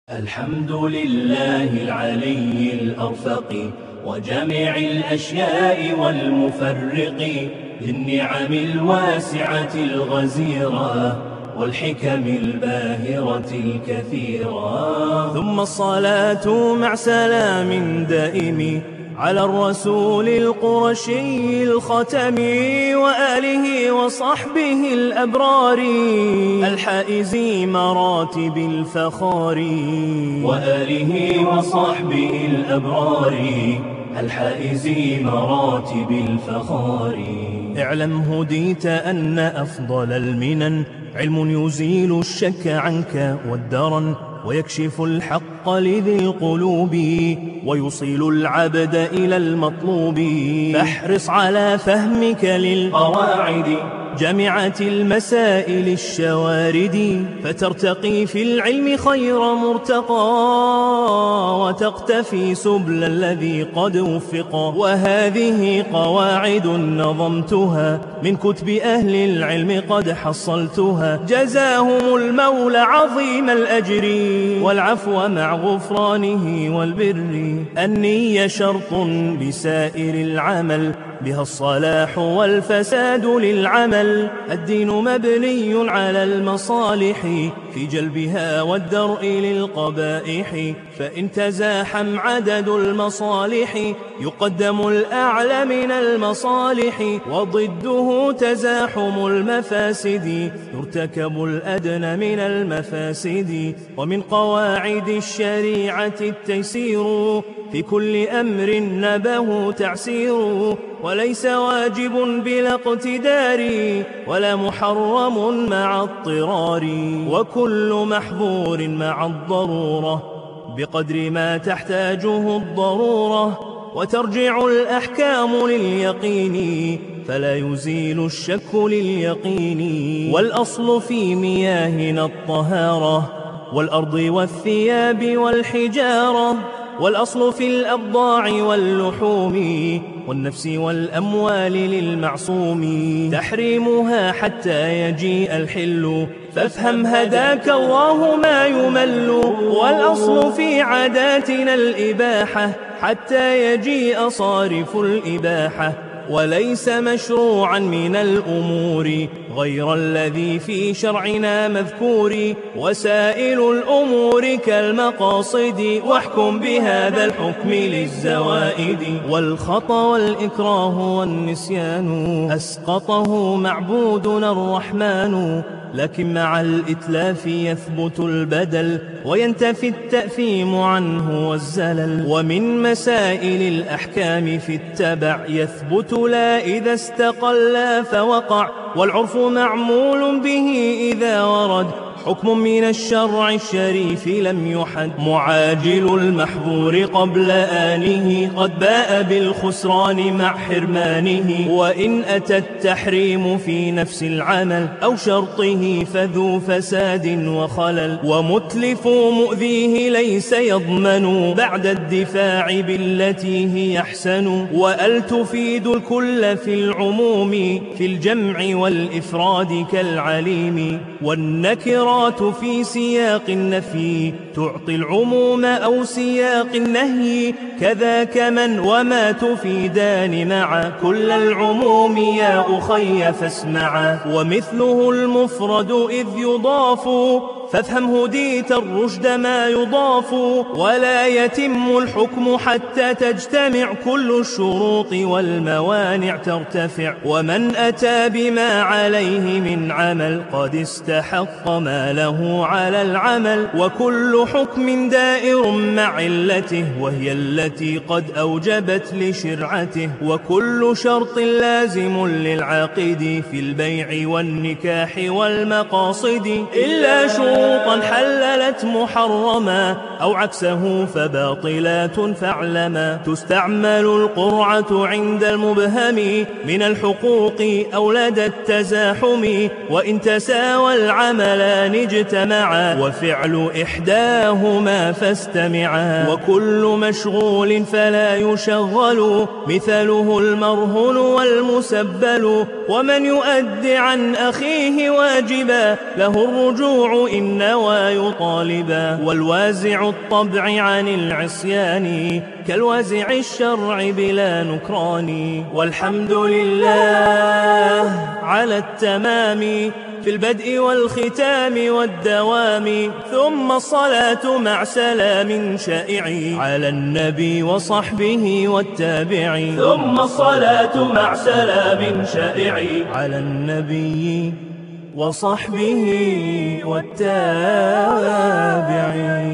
الحمد لله العلي الأرفق وجميع الأشياء والمفرق للنعم الواسعة الغزيرة والحكم الباهرة الكثيرة. ثم الصلاة مع سلام دائم على الرسول القرشي الختم وآله وصحبه الأبرار الحائز مراتب الفخار وآله وصحبه الأبرار الحائز مراتب الفخار. اعلم هديت أن أفضل المنن علم يزيل الشك عنك والدرن ويكشف الحق لذي القلوب ويوصل العبد إلى المطلوب. فاحرص على فهمك للقواعد جامعة المسائل الشوارد فترتقي في العلم خير مرتقى وتقتفي سبل الذي قد وفق. وهذه قواعد نظمتها من كتب أهل العلم قد حصلتها جزاهم المولى عظيم الأجر والعفو مع غفرانه والبر. النية شرط بسائر العمل بها الصلاح والفساد للعمل. الدين مبني على المصالح في جلبها والدرء للقبائح. فإن تزاحم عدد المصالح يقدم الأعلى من المصالح وضده تزاحم المفاسد يرتكب الأدنى من المفاسد. ومن قواعد الشريعة التيسير في كل أمر نبه تعسير وليس واجب بلا اقتدار ولا محرم مع اضطرار وكل محظور مع الضرورة بقدر ما تحتاجه الضرورة. وترجع الأحكام لليقين فلا يزيل الشك لليقين. والأصل في مياهنا الطهارة والأرض والثياب والحجارة. والأصل في الأبضاع واللحوم والنفس والأموال للمعصوم تحريمها حتى يجيء الحل. فافهم هداك الله ما يمل. والأصل في عاداتنا الإباحة حتى يجيء صارف الإباحة. وليس مشروعا من الأمور غير الذي في شرعنا مذكور. وسائل الأمور كالمقاصد واحكم بهذا الحكم للزوائد. والخطأ والإكراه والنسيان أسقطه معبودنا الرحمن. لكن مع الإتلاف يثبت البدل وينتفي التأثيم عنه والزلل. ومن مسائل الأحكام في التبع يثبت لا إذا استقل فوقع. والعرف معمول به إذا ورد حكم من الشرع الشريف لم يحد. معاجل المحظور قبل آنه قد باء بالخسران مع حرمانه. وإن أتى التحريم في نفس العمل أو شرطه فذو فساد وخلل. ومتلف مؤذيه ليس يضمن بعد الدفاع بالتي هي أحسن. وأل تفيد الكل في العموم في الجمع والإفراد كالعليم. والنكرات في سياق النفي تعطي العموم أو سياق النهي كذاك من وما تفيدان مع كل العموم يا أخي فاسمعا. ومثله المفرد إذ يضاف فافهم هديت الرشد ما يضاف. ولا يتم الحكم حتى تجتمع كل الشروط والموانع ترتفع. ومن أتى بما عليه من عمل قد استحق ما له على العمل. وكل حكم دائر مع علته وهي التي قد أوجبت لشرعته. وكل شرط لازم للعاقد في البيع والنكاح والمقاصد إلا شروطا حللت محرما أو عكسه فباطلات فاعلما. تستعمل القرعة عند المبهم من الحقوق أو لدى التزاحم. وإن تساوى العملان اجتمعا وفعل إحداهما فاستمعا. وكل مشغول فلا يشغل مثله المرهن والمسبل. ومن يؤد عن أخيه واجبا له الرجوع إن نوى يطالب. غالبا، والوازع الطبع عن العصيان كالوازع الشرع بلا نكران. والحمد لله على التمام في البدء والختام والدوام، ثم الصلاة مع سلام شائع على النبي وصحبه والتابعين. ثم الصلاة مع سلام شائع على النبي وصحبه والتابعين.